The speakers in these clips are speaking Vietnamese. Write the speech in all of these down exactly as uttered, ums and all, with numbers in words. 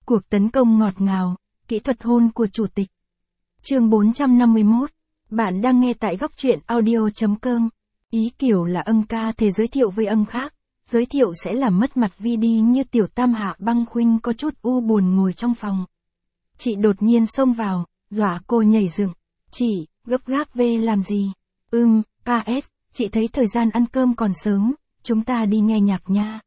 Cuộc tấn công ngọt ngào, kỹ thuật hôn của chủ tịch. Chương bốn trăm năm mươi mốt. Bạn đang nghe tại góc truyện audio chấm com. Ý kiểu là ân ca thể giới thiệu với ân khác, giới thiệu sẽ làm mất mặt vi đi như tiểu tam Hạ Băng Khuynh có chút u buồn ngồi trong phòng. Chị đột nhiên xông vào, dọa cô nhảy dựng. Chị, gấp gáp về làm gì? Ừm, ca ét, chị thấy thời gian ăn cơm còn sớm, chúng ta đi nghe nhạc nha.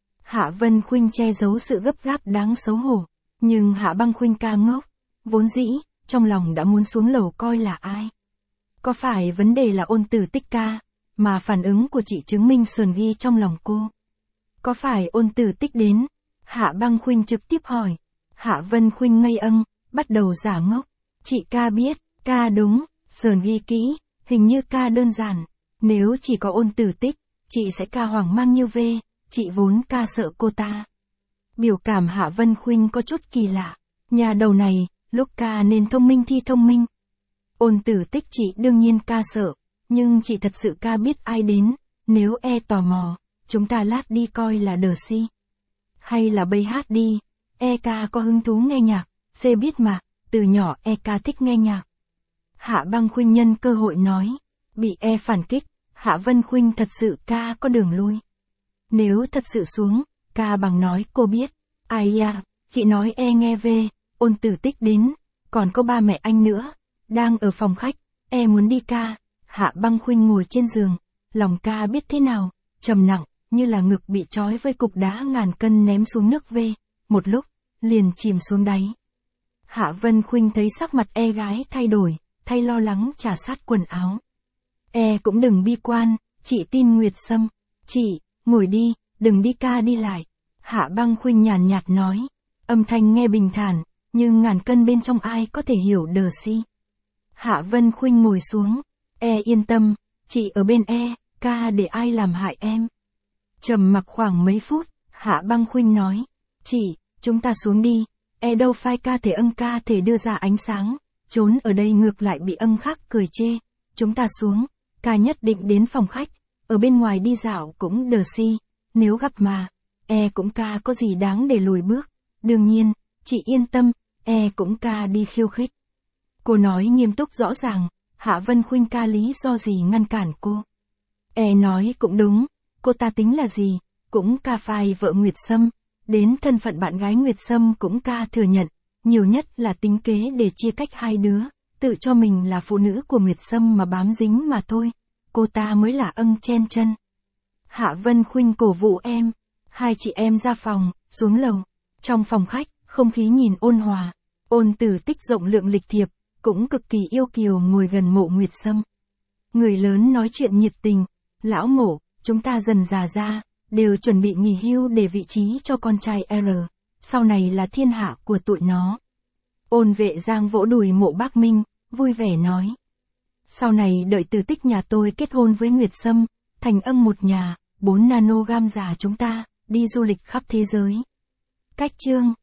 Hạ Vân Khuynh che giấu sự gấp gáp đáng xấu hổ, nhưng Hạ Băng Khuynh ca ngốc, vốn dĩ, trong lòng đã muốn xuống lầu coi là ai. Có phải vấn đề là Ôn Tử Tích ca, mà phản ứng của chị chứng minh sờn ghi trong lòng cô? Có phải Ôn Tử Tích đến? Hạ Băng Khuynh trực tiếp hỏi. Hạ Vân Khuynh ngây âng, bắt đầu giả ngốc. Chị ca biết, ca đúng, sờn ghi kỹ, hình như ca đơn giản. Nếu chỉ có Ôn Tử Tích, chị sẽ ca hoảng mang như vê, chị vốn ca sợ cô ta. Biểu cảm Hạ Vân Khuynh có chút kỳ lạ. Nhà đầu này, lúc ca nên thông minh thi thông minh. Ôn Tử Tích chị đương nhiên ca sợ, nhưng chị thật sự ca biết ai đến, nếu e tò mò, chúng ta lát đi coi là đờ si. Hay là bây hát đi, e ca có hứng thú nghe nhạc, C biết mà, từ nhỏ e ca thích nghe nhạc. Hạ Băng Khuynh nhân cơ hội nói, bị e phản kích, Hạ Vân Khuynh thật sự ca có đường lui. Nếu thật sự xuống, ca bằng nói cô biết, ai à, chị nói e nghe về, Ôn Tử Tích đến, còn có ba mẹ anh nữa, đang ở phòng khách, e muốn đi ca. Hạ Băng Khuynh ngồi trên giường, lòng ca biết thế nào, trầm nặng, như là ngực bị trói với cục đá ngàn cân ném xuống nước vê, một lúc, liền chìm xuống đáy. Hạ Vân Khuynh thấy sắc mặt e gái thay đổi, thay lo lắng trà sát quần áo. E cũng đừng bi quan, chị tin Nguyệt Sâm, chị, ngồi đi, đừng đi ca đi lại. Hạ Băng Khuynh nhàn nhạt nói, âm thanh nghe bình thản, nhưng ngàn cân bên trong ai có thể hiểu đờ si. Hạ Vân Khuynh ngồi xuống, e yên tâm, chị ở bên e, ca để ai làm hại em. Trầm mặc khoảng mấy phút, Hạ Băng Khuynh nói, chị, chúng ta xuống đi, e đâu phai ca thể ân ca thể đưa ra ánh sáng, trốn ở đây ngược lại bị ân khác cười chê, chúng ta xuống, ca nhất định đến phòng khách, ở bên ngoài đi dạo cũng đờ si, nếu gặp mà, e cũng ca có gì đáng để lùi bước, đương nhiên, chị yên tâm, e cũng ca đi khiêu khích. Cô nói nghiêm túc rõ ràng, Hạ Vân Khuynh ca lý do gì ngăn cản cô. E nói cũng đúng, cô ta tính là gì, cũng ca phai vợ Nguyệt Sâm, đến thân phận bạn gái Nguyệt Sâm cũng ca thừa nhận, nhiều nhất là tính kế để chia cách hai đứa, tự cho mình là phụ nữ của Nguyệt Sâm mà bám dính mà thôi, cô ta mới là ân chen chân. Hạ Vân Khuynh cổ vũ em, hai chị em ra phòng, xuống lầu, trong phòng khách, không khí nhìn ôn hòa, Ôn Tử Tích rộng lượng lịch thiệp, cũng cực kỳ yêu kiều ngồi gần mộ Nguyệt Sâm. Người lớn nói chuyện nhiệt tình, lão mộ, chúng ta dần già ra, đều chuẩn bị nghỉ hưu để vị trí cho con trai R, sau này là thiên hạ của tụi nó. Ôn Vệ Giang vỗ đùi mộ Bác Minh, vui vẻ nói. Sau này đợi Tử Tích nhà tôi kết hôn với Nguyệt Sâm, thành ân một nhà, bốn nanogam già chúng ta, đi du lịch khắp thế giới. Cách chương